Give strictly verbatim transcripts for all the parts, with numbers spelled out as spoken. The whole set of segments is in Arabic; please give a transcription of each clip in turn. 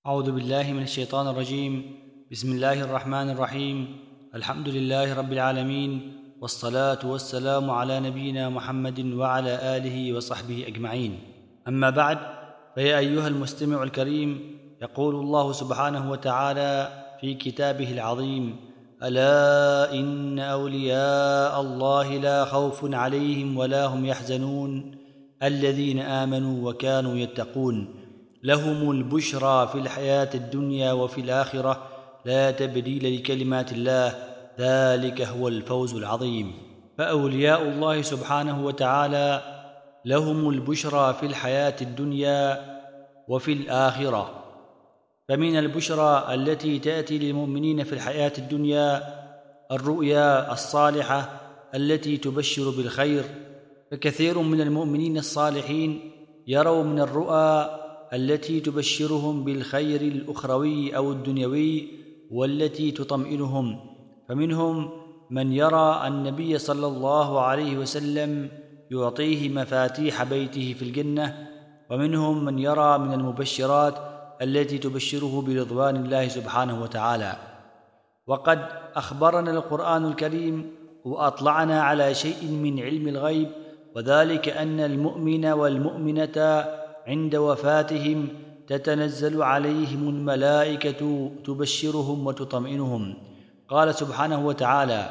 أعوذ بالله من الشيطان الرجيم. بسم الله الرحمن الرحيم. الحمد لله رب العالمين، والصلاة والسلام على نبينا محمد وعلى آله وصحبه أجمعين. أما بعد، فيا أيها المستمع الكريم، يقول الله سبحانه وتعالى في كتابه العظيم: ألا إن أولياء الله لا خوف عليهم ولا هم يحزنون الذين آمنوا وكانوا يتقون لهم البشرى في الحياة الدنيا وفي الآخرة لا تبديل لكلمات الله ذلك هو الفوز العظيم. فأولياء الله سبحانه وتعالى لهم البشرى في الحياة الدنيا وفي الآخرة. فمن البشرى التي تأتي للمؤمنين في الحياة الدنيا الرؤيا الصالحة التي تبشر بالخير، فكثير من المؤمنين الصالحين يروا من الرؤى التي تبشرهم بالخير الأخروي أو الدنيوي والتي تطمئنهم. فمنهم من يرى النبي صلى الله عليه وسلم يعطيه مفاتيح بيته في الجنة، ومنهم من يرى من المبشرات التي تبشره برضوان الله سبحانه وتعالى. وقد أخبرنا القرآن الكريم وأطلعنا على شيء من علم الغيب، وذلك أن المؤمن والمؤمنة عند وفاتهم تتنزل عليهم الملائكة تبشرهم وتطمئنهم. قال سبحانه وتعالى: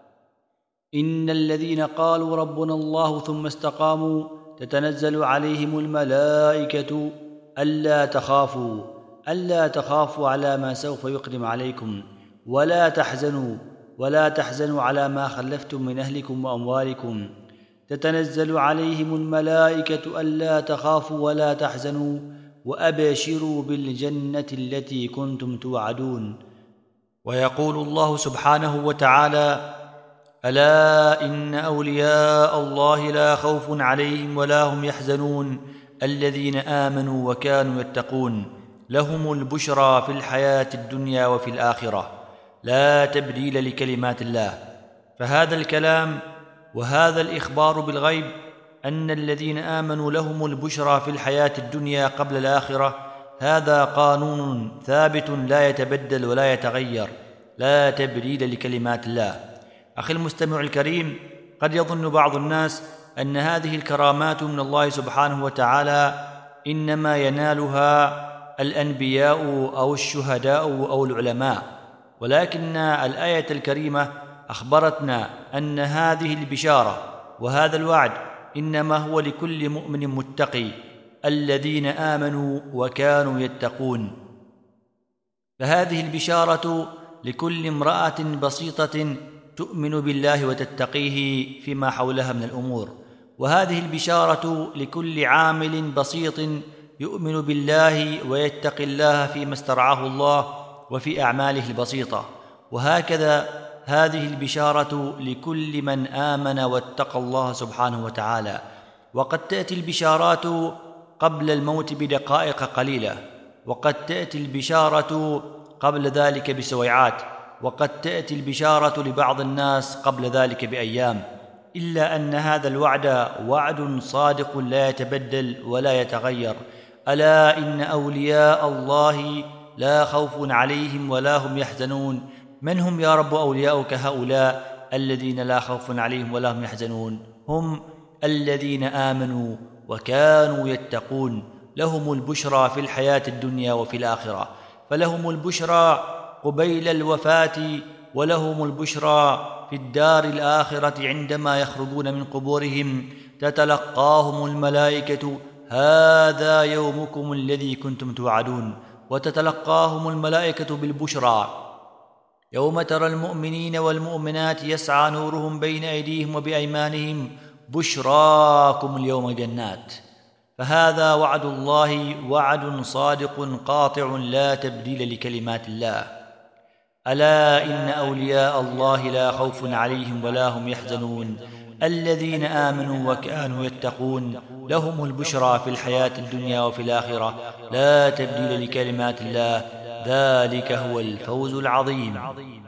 إن الذين قالوا ربنا الله ثم استقاموا تتنزل عليهم الملائكة ألا تخافوا ألا تخافوا على ما سوف يقدم عليكم ولا تحزنوا ولا تحزنوا على ما خلفتم من أهلكم وأموالكم. تتنزل عليهم الملائكة ألا تخافوا ولا تحزنوا وأبشروا بالجنة التي كنتم توعدون. ويقول الله سبحانه وتعالى: ألا إن أولياء الله لا خوف عليهم ولا هم يحزنون الذين آمنوا وكانوا يتقون لهم البشرى في الحياة الدنيا وفي الآخرة لا تبديل لكلمات الله. فهذا الكلام وهذا الإخبار بالغيب أن الذين آمنوا لهم البشرى في الحياة الدنيا قبل الآخرة، هذا قانون ثابت لا يتبدل ولا يتغير، لا تبديل لكلمات الله. أخي المستمع الكريم، قد يظن بعض الناس أن هذه الكرامات من الله سبحانه وتعالى إنما ينالها الأنبياء أو الشهداء أو العلماء، ولكن الآية الكريمة أخبرتنا أن هذه البشارة وهذا الوعد إنما هو لكل مؤمن متقي الذين آمنوا وكانوا يتقون. فهذه البشارة لكل امرأة بسيطة تؤمن بالله وتتقيه فيما حولها من الأمور، وهذه البشارة لكل عامل بسيط يؤمن بالله ويتقي الله فيما استرعاه الله وفي أعماله البسيطة. وهكذا هذه البشارة لكل من آمن واتقى الله سبحانه وتعالى. وقد تأتي البشارات قبل الموت بدقائق قليلة، وقد تأتي البشارة قبل ذلك بسويعات، وقد تأتي البشارة لبعض الناس قبل ذلك بأيام، إلا أن هذا الوعد وعد صادق لا يتبدل ولا يتغير. ألا إن أولياء الله لا خوف عليهم ولا هم يحزنون. من هم يا رب أولياؤك هؤلاء الذين لا خوف عليهم ولا هم يحزنون؟ هم الذين آمنوا وكانوا يتقون لهم البشرى في الحياة الدنيا وفي الآخرة. فلهم البشرى قبيل الوفاة، ولهم البشرى في الدار الآخرة عندما يخرجون من قبورهم تتلقاهم الملائكة: هذا يومكم الذي كنتم توعدون. وتتلقاهم الملائكة بالبشرى: يوم ترى المؤمنين والمؤمنات يسعى نورهم بين أيديهم وبأيمانهم بشراكم اليوم جنات. فهذا وعد الله وعد صادق قاطع لا تبديل لكلمات الله. ألا إن أولياء الله لا خوف عليهم ولا هم يحزنون الذين آمنوا وكانوا يتقون لهم البشرى في الحياة الدنيا وفي الآخرة لا تبديل لكلمات الله ذلك هو الفوز العظيم.